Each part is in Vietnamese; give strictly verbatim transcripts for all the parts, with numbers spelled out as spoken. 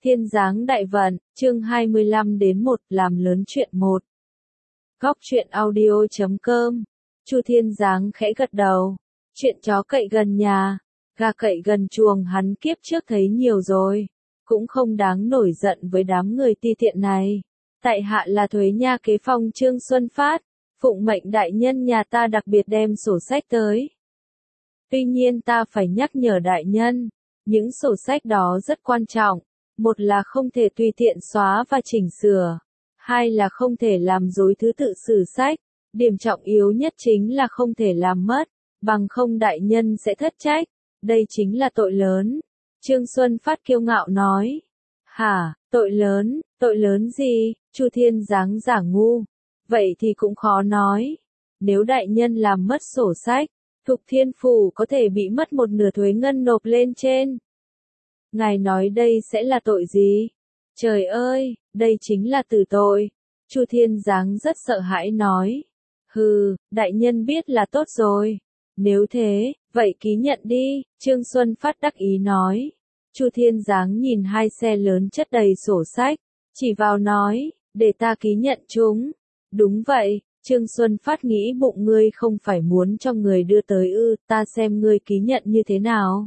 Thiên Giáng Đại Vận, chương hai mươi lăm đến một, làm lớn chuyện một. Góc truyện audio chấm com. Chu Thiên Giáng khẽ gật đầu. Chuyện chó cậy gần nhà, gà cậy gần chuồng hắn kiếp trước thấy nhiều rồi, cũng không đáng nổi giận với đám người ti tiện này. Tại hạ là Thuế Nha Kế Phong Trương Xuân Phát, phụng mệnh đại nhân nhà ta đặc biệt đem sổ sách tới. Tuy nhiên ta phải nhắc nhở đại nhân, những sổ sách đó rất quan trọng. Một là không thể tùy tiện xóa và chỉnh sửa. Hai là không thể làm rối thứ tự sử sách. Điểm trọng yếu nhất chính là không thể làm mất, bằng không đại nhân sẽ thất trách. Đây chính là tội lớn. Trương Xuân Phát kiêu ngạo nói. Hả, tội lớn, tội lớn gì? Chu Thiên Giáng giả ngu. Vậy thì cũng khó nói. Nếu đại nhân làm mất sổ sách, Thục Thiên Phủ có thể bị mất một nửa thuế ngân nộp lên trên. Ngài nói đây sẽ là tội gì? Trời ơi, đây chính là tử tội. Chu Thiên Giáng rất sợ hãi nói. Hừ, đại nhân biết là tốt rồi. Nếu thế, vậy ký nhận đi, Trương Xuân Phát đắc ý nói. Chu Thiên Giáng nhìn hai xe lớn chất đầy sổ sách, chỉ vào nói, để ta ký nhận chúng. Đúng vậy, Trương Xuân Phát nghĩ bụng ngươi không phải muốn cho người đưa tới ư, ta xem ngươi ký nhận như thế nào.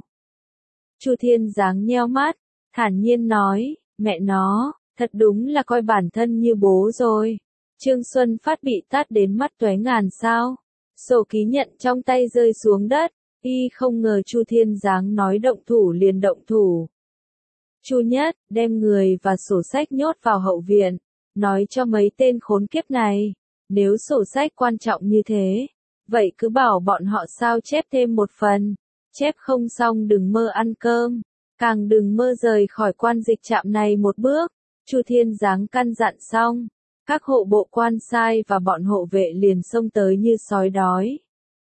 Chu Thiên Giáng nheo mắt, thản nhiên nói, mẹ nó, thật đúng là coi bản thân như bố rồi. Trương Xuân Phát bị tát đến mắt tóe ngàn sao. Sổ ký nhận trong tay rơi xuống đất, y không ngờ Chu Thiên Giáng nói động thủ liền động thủ. Chu Nhất, đem người và sổ sách nhốt vào hậu viện, nói cho mấy tên khốn kiếp này, nếu sổ sách quan trọng như thế, vậy cứ bảo bọn họ sao chép thêm một phần. Chép không xong đừng mơ ăn cơm, càng đừng mơ rời khỏi quan dịch trạm này một bước. Chu Thiên Giáng căn dặn xong, các hộ bộ quan sai và bọn hộ vệ liền xông tới như sói đói.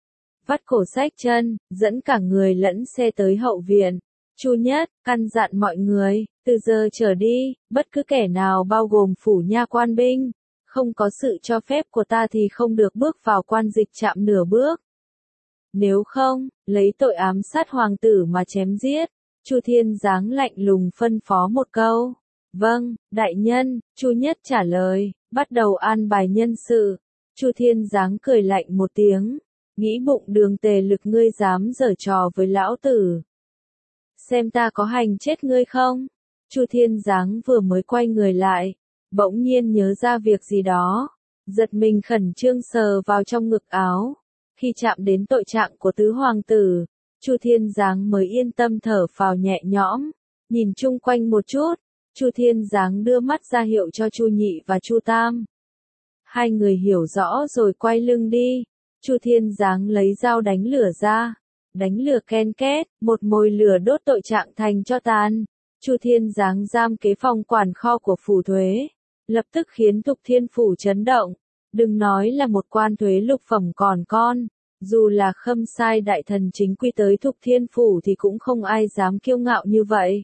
Vắt cổ xách chân, dẫn cả người lẫn xe tới hậu viện. Chu Nhất, căn dặn mọi người, từ giờ trở đi, bất cứ kẻ nào bao gồm phủ nha quan binh, không có sự cho phép của ta thì không được bước vào quan dịch trạm nửa bước. Nếu không, lấy tội ám sát hoàng tử mà chém giết. Chu Thiên Giáng lạnh lùng phân phó một câu. Vâng, đại nhân, Chu Nhất trả lời, bắt đầu an bài nhân sự. Chu Thiên Giáng cười lạnh một tiếng, nghĩ bụng Đường Tề Lực ngươi dám giở trò với lão tử. Xem ta có hành chết ngươi không? Chu Thiên Giáng vừa mới quay người lại, bỗng nhiên nhớ ra việc gì đó, giật mình khẩn trương sờ vào trong ngực áo. Khi chạm đến tội trạng của tứ hoàng tử, Chu Thiên Giáng mới yên tâm thở phào nhẹ nhõm, nhìn chung quanh một chút, Chu Thiên Giáng đưa mắt ra hiệu cho Chu Nhị và Chu Tam. Hai người hiểu rõ rồi quay lưng đi, Chu Thiên Giáng lấy dao đánh lửa ra, đánh lửa ken két, một mồi lửa đốt tội trạng thành cho tàn. Chu Thiên Giáng giam Kế Phong quản kho của phủ thuế, lập tức khiến Thục Thiên Phủ chấn động. Đừng nói là một quan thuế lục phẩm còn con, dù là Khâm Sai đại thần chính quy tới Thục Thiên Phủ thì cũng không ai dám kiêu ngạo như vậy.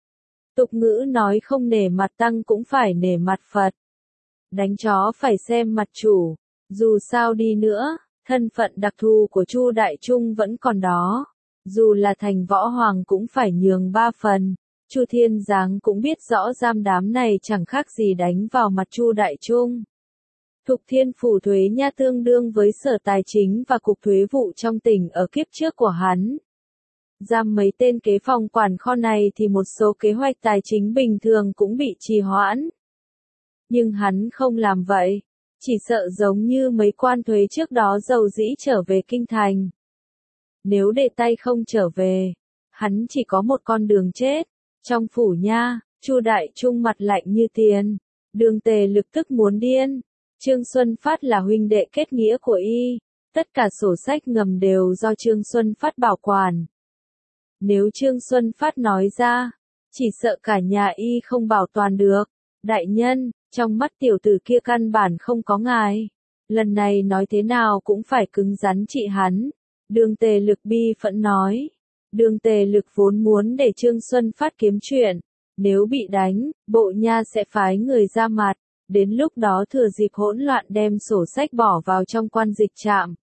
Tục ngữ nói không nể mặt tăng cũng phải nể mặt Phật. Đánh chó phải xem mặt chủ, dù sao đi nữa, thân phận đặc thù của Chu Đại Trung vẫn còn đó. Dù là thành võ hoàng cũng phải nhường ba phần. Chu Thiên Giáng cũng biết rõ giam đám này chẳng khác gì đánh vào mặt Chu Đại Trung. Thục Thiên Phủ Thuế Nha tương đương với Sở Tài chính và Cục Thuế vụ trong tỉnh ở kiếp trước của hắn. Giam mấy tên kế phòng quản kho này thì một số kế hoạch tài chính bình thường cũng bị trì hoãn. Nhưng hắn không làm vậy, chỉ sợ giống như mấy quan thuế trước đó dầu dĩ trở về kinh thành. Nếu để tay không trở về, hắn chỉ có một con đường chết. Trong phủ nha, Chu Đại Trung mặt lạnh như tiền, Đường Tề Lực tức muốn điên. Trương Xuân Phát là huynh đệ kết nghĩa của y, tất cả sổ sách ngầm đều do Trương Xuân Phát bảo quản. Nếu Trương Xuân Phát nói ra, chỉ sợ cả nhà y không bảo toàn được. Đại nhân, trong mắt tiểu tử kia căn bản không có ngài. Lần này nói thế nào cũng phải cứng rắn trị hắn. Đường Tề Lực bi phẫn nói. Đường Tề Lực vốn muốn để Trương Xuân Phát kiếm chuyện. Nếu bị đánh, bộ nha sẽ phái người ra mặt. Đến lúc đó thừa dịp hỗn loạn đem sổ sách bỏ vào trong quan dịch trạm.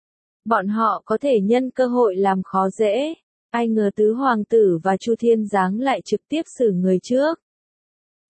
Bọn họ có thể nhân cơ hội làm khó dễ. Ai ngờ tứ hoàng tử và Chu Thiên Giáng lại trực tiếp xử người trước.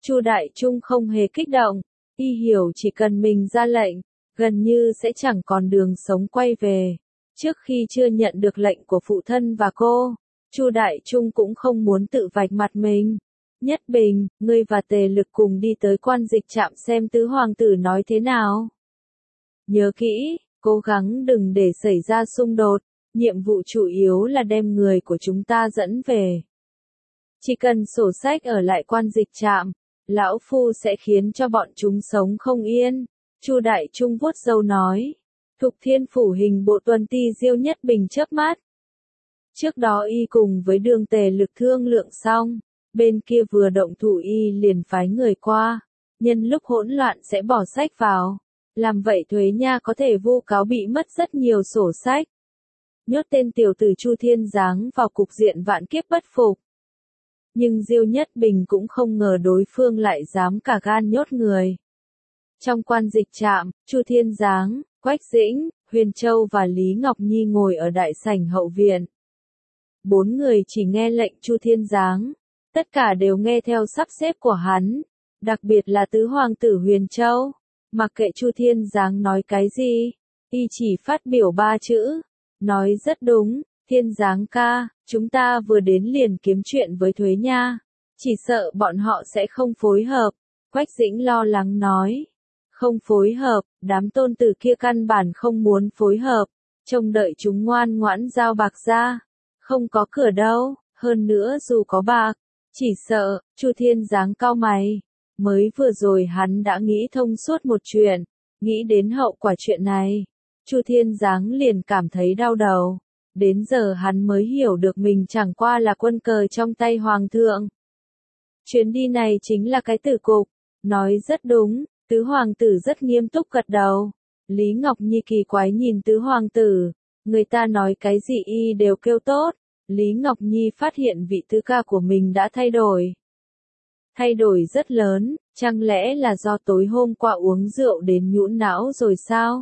Chu Đại Trung không hề kích động, y hiểu chỉ cần mình ra lệnh, gần như sẽ chẳng còn đường sống quay về. Trước khi chưa nhận được lệnh của phụ thân và cô, Chu Đại Trung cũng không muốn tự vạch mặt mình. Nhất Bình, ngươi và Tề Lực cùng đi tới quan dịch trạm xem tứ hoàng tử nói thế nào. Nhớ kỹ, cố gắng đừng để xảy ra xung đột, nhiệm vụ chủ yếu là đem người của chúng ta dẫn về. Chỉ cần sổ sách ở lại quan dịch trạm, lão phu sẽ khiến cho bọn chúng sống không yên. Chu Đại Trung vuốt râu nói. Thục Thiên Phủ hình bộ tuần ti Diêu Nhất Bình chớp mắt. Trước đó y cùng với Đường Tề Lực thương lượng xong, bên kia vừa động thủ y liền phái người qua, nhân lúc hỗn loạn sẽ bỏ sách vào. Làm vậy thuế nha có thể vu cáo bị mất rất nhiều sổ sách. Nhốt tên tiểu tử Chu Thiên Giáng vào cục diện vạn kiếp bất phục. Nhưng Diêu Nhất Bình cũng không ngờ đối phương lại dám cả gan nhốt người. Trong quan dịch trạm, Chu Thiên Giáng, Quách Dĩnh, Huyền Châu và Lý Ngọc Nhi ngồi ở đại sảnh hậu viện. Bốn người chỉ nghe lệnh Chu Thiên Giáng, tất cả đều nghe theo sắp xếp của hắn, đặc biệt là tứ hoàng tử Huyền Châu. Mặc kệ Chu Thiên Giáng nói cái gì, y chỉ phát biểu ba chữ, nói rất đúng. Thiên Giáng ca, chúng ta vừa đến liền kiếm chuyện với thuế nha, chỉ sợ bọn họ sẽ không phối hợp. Quách Dĩnh lo lắng nói. Không phối hợp, đám tôn tử kia căn bản không muốn phối hợp, trông đợi chúng ngoan ngoãn giao bạc ra. Không có cửa đâu, hơn nữa dù có bạc, chỉ sợ, Chu Thiên Giáng cau mày. Mới vừa rồi hắn đã nghĩ thông suốt một chuyện, nghĩ đến hậu quả chuyện này. Chu Thiên Giáng liền cảm thấy đau đầu. Đến giờ hắn mới hiểu được mình chẳng qua là quân cờ trong tay hoàng thượng. Chuyến đi này chính là cái tử cục, nói rất đúng, tứ hoàng tử rất nghiêm túc gật đầu. Lý Ngọc Nhi kỳ quái nhìn tứ hoàng tử, người ta nói cái gì y đều kêu tốt. Lý Ngọc Nhi phát hiện vị tứ ca của mình đã thay đổi. Thay đổi rất lớn, chẳng lẽ là do tối hôm qua uống rượu đến nhũn não rồi sao?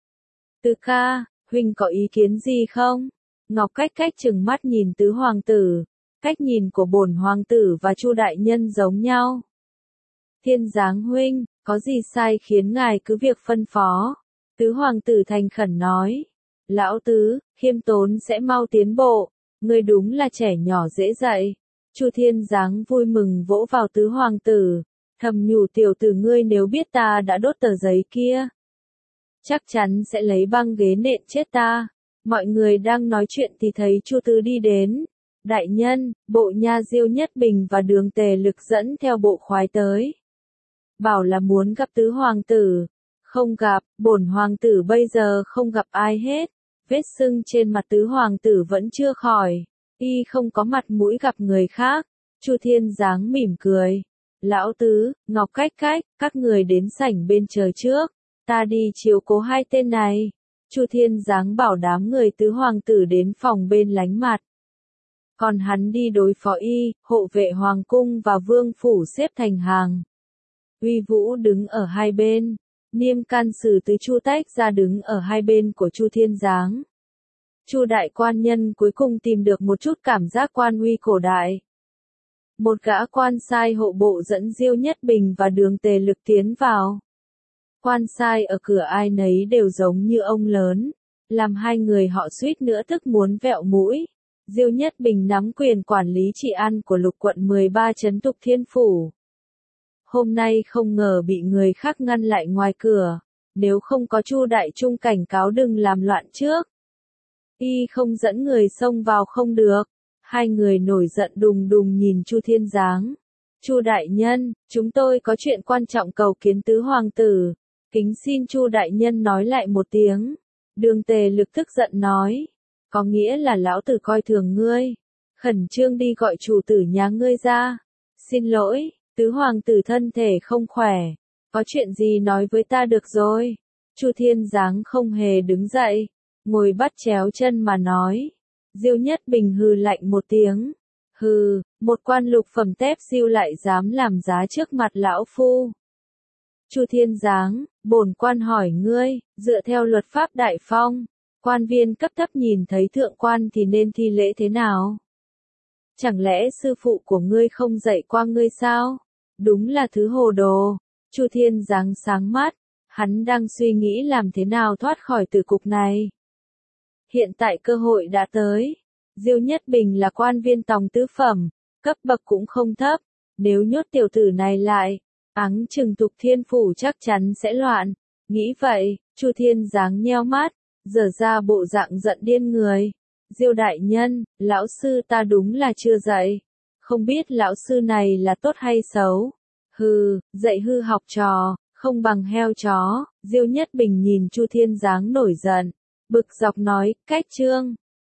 Tứ ca, huynh có ý kiến gì không? Ngọc Cách Cách trừng mắt nhìn tứ hoàng tử, cách nhìn của bổn hoàng tử và Chu đại nhân giống nhau. Thiên Giáng huynh, có gì sai khiến ngài cứ việc phân phó. Tứ hoàng tử thành khẩn nói. Lão tứ, khiêm tốn sẽ mau tiến bộ, ngươi đúng là trẻ nhỏ dễ dạy. Chu Thiên Giáng vui mừng vỗ vào tứ hoàng tử, thầm nhủ tiểu tử ngươi nếu biết ta đã đốt tờ giấy kia, chắc chắn sẽ lấy băng ghế nện chết ta. Mọi người đang nói chuyện thì thấy Chu Tứ đi đến. Đại nhân, bộ nha Diêu Nhất Bình và Đường Tề Lực dẫn theo bộ khoái tới. Bảo là muốn gặp tứ hoàng tử. Không gặp, bổn hoàng tử bây giờ không gặp ai hết. Vết sưng trên mặt tứ hoàng tử vẫn chưa khỏi. Y không có mặt mũi gặp người khác. Chu Thiên Giáng mỉm cười. Lão tứ, Ngọc Cách Cách, các người đến sảnh bên chờ trước. Ta đi chiếu cố hai tên này. Chu Thiên Giáng bảo đám người tứ hoàng tử đến phòng bên lánh mặt. Còn hắn đi đối phó y, hộ vệ hoàng cung và vương phủ xếp thành hàng. Uy Vũ đứng ở hai bên. Niêm can sử từ Chu Tách ra đứng ở hai bên của Chu Thiên Giáng. Chu đại quan nhân cuối cùng tìm được một chút cảm giác quan uy cổ đại. Một gã quan sai hộ bộ dẫn Diêu Nhất Bình và Đường Tề Lực tiến vào. Quan sai ở cửa ai nấy đều giống như ông lớn, làm hai người họ suýt nữa tức muốn vẹo mũi. Diêu Nhất Bình nắm quyền quản lý trị an của lục quận mười ba trấn Thục Thiên Phủ. Hôm nay không ngờ bị người khác ngăn lại ngoài cửa, nếu không có Chu Đại Trung cảnh cáo đừng làm loạn trước. Y không dẫn người xông vào không được. Hai người nổi giận đùng đùng nhìn Chu Thiên Giáng. Chu đại nhân, chúng tôi có chuyện quan trọng cầu kiến tứ hoàng tử. Kính xin Chu đại nhân nói lại một tiếng. Đường Tề Lực tức giận nói. Có nghĩa là lão tử coi thường ngươi. Khẩn trương đi gọi chủ tử nhà ngươi ra. Xin lỗi, tứ hoàng tử thân thể không khỏe. Có chuyện gì nói với ta được rồi. Chu Thiên Giáng không hề đứng dậy. Ngồi bắt chéo chân mà nói. Diêu Nhất Bình hừ lạnh một tiếng. Hừ, một quan lục phẩm tép diêu lại dám làm giá trước mặt lão phu. Chu Thiên Giáng, bổn quan hỏi ngươi, dựa theo luật pháp đại phong, quan viên cấp thấp nhìn thấy thượng quan thì nên thi lễ thế nào? Chẳng lẽ sư phụ của ngươi không dạy qua ngươi sao? Đúng là thứ hồ đồ. Chu Thiên Giáng sáng mắt, hắn đang suy nghĩ làm thế nào thoát khỏi tử cục này. Hiện tại cơ hội đã tới. Diêu Nhất Bình là quan viên tòng tứ phẩm, cấp bậc cũng không thấp. Nếu nhốt tiểu tử này lại, áng chừng Tục Thiên Phủ chắc chắn sẽ loạn. Nghĩ vậy, Chu Thiên Giáng nheo mắt, dở ra bộ dạng giận điên người. Diêu đại nhân, lão sư ta đúng là chưa dạy. Không biết lão sư này là tốt hay xấu. Hừ, dạy hư học trò, không bằng heo chó. Diêu Nhất Bình nhìn Chu Thiên Giáng nổi giận, bực dọc nói, cách trương.